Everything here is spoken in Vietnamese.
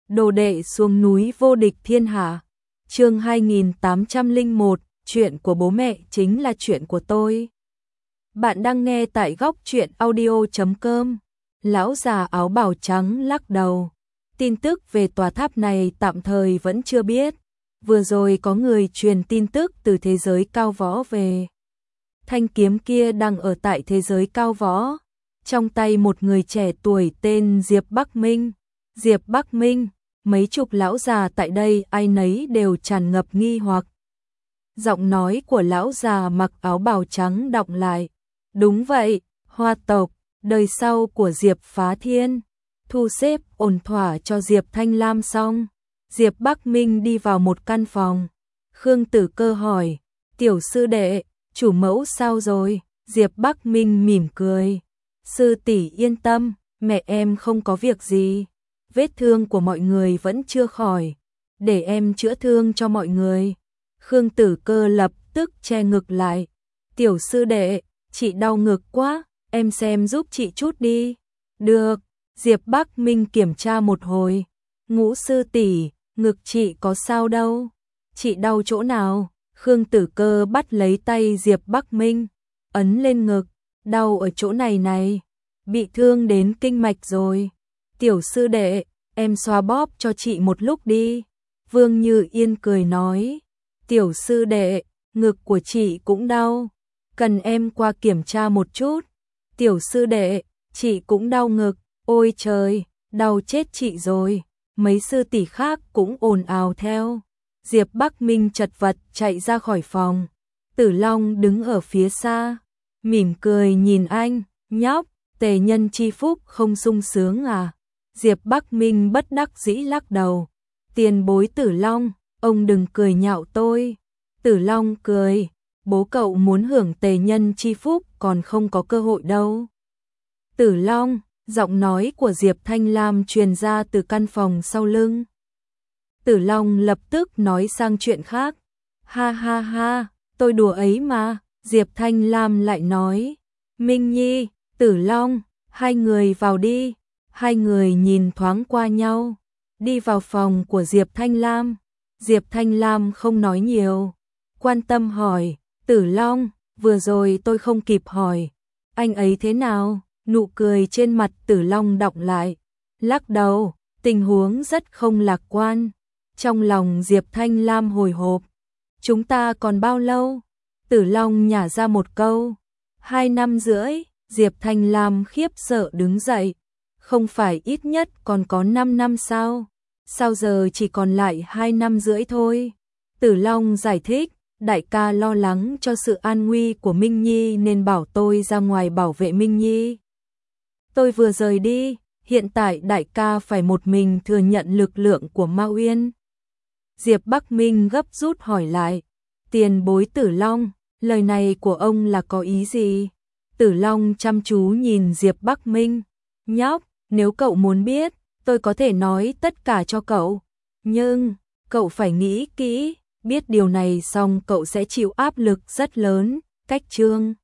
Đồ đệ xuống núi vô địch thiên hạ. Chương 2801, chuyện của bố mẹ chính là chuyện của tôi. Bạn đang nghe tại góc truyện audio.com. Lão già áo bào trắng lắc đầu. Tin tức về tòa tháp này tạm thời vẫn chưa biết. Vừa rồi có người truyền tin tức từ thế giới cao võ về. Thanh kiếm kia đang ở tại thế giới cao võ, trong tay một người trẻ tuổi tên Diệp Bắc Minh. Diệp Bắc Minh, mấy chục lão già tại đây ai nấy đều tràn ngập nghi hoặc. Giọng nói của lão già mặc áo bào trắng đọng lại. Đúng vậy, Hoa tộc, đời sau của Diệp Phá Thiên. Thu xếp ổn thỏa cho Diệp Thanh Lam xong, Diệp Bắc Minh đi vào một căn phòng. Khương Tử Cơ hỏi, tiểu sư đệ, chủ mẫu sao rồi? Diệp Bắc Minh mỉm cười. Sư tỷ yên tâm, mẹ em không có việc gì. Vết thương của mọi người vẫn chưa khỏi, để em chữa thương cho mọi người. Khương Tử Cơ lập tức che ngực lại. Tiểu sư đệ, chị đau ngực quá, em xem giúp chị chút đi. Được, Diệp Bắc Minh kiểm tra một hồi. Ngũ sư tỷ, ngực chị có sao đâu? Chị đau chỗ nào? Khương Tử Cơ bắt lấy tay Diệp Bắc Minh, ấn lên ngực. Đau ở chỗ này này, bị thương đến kinh mạch rồi. Tiểu sư đệ, em xoa bóp cho chị một lúc đi. Vương Như Yên cười nói. Tiểu sư đệ, ngực của chị cũng đau, cần em qua kiểm tra một chút. Tiểu sư đệ, chị cũng đau ngực. Ôi trời, đau chết chị rồi. Mấy sư tỷ khác cũng ồn ào theo. Diệp Bắc Minh chật vật chạy ra khỏi phòng. Tử Long đứng ở phía xa, mỉm cười nhìn anh. Nhóc, tề nhân chi phúc không sung sướng à? Diệp Bắc Minh bất đắc dĩ lắc đầu. Tiền bối Tử Long, ông đừng cười nhạo tôi. Tử Long cười, bố cậu muốn hưởng tề nhân chi phúc còn không có cơ hội đâu. Tử Long, giọng nói của Diệp Thanh Lam truyền ra từ căn phòng sau lưng. Tử Long lập tức nói sang chuyện khác. Ha ha ha, tôi đùa ấy mà. Diệp Thanh Lam lại nói. Minh Nhi, Tử Long, hai người vào đi. Hai người nhìn thoáng qua nhau, đi vào phòng của Diệp Thanh Lam. Diệp Thanh Lam không nói nhiều, quan tâm hỏi, Tử Long, vừa rồi tôi không kịp hỏi, anh ấy thế nào? Nụ cười trên mặt Tử Long đọng lại, lắc đầu, tình huống rất không lạc quan. Trong lòng Diệp Thanh Lam hồi hộp, chúng ta còn bao lâu? Tử Long nhả ra một câu, 2 năm rưỡi. Diệp Thanh Lam khiếp sợ đứng dậy. Không phải ít nhất còn có 5 năm sao? Sao giờ chỉ còn lại 2 năm rưỡi thôi? Tử Long giải thích, đại ca lo lắng cho sự an nguy của Minh Nhi nên bảo tôi ra ngoài bảo vệ Minh Nhi. Tôi vừa rời đi, hiện tại đại ca phải một mình thừa nhận lực lượng của Ma Uyên. Diệp Bắc Minh gấp rút hỏi lại, tiền bối Tử Long, lời này của ông là có ý gì? Tử Long chăm chú nhìn Diệp Bắc Minh, nhóc, nếu cậu muốn biết, tôi có thể nói tất cả cho cậu. Nhưng, cậu phải nghĩ kỹ, biết điều này xong cậu sẽ chịu áp lực rất lớn. Cách chương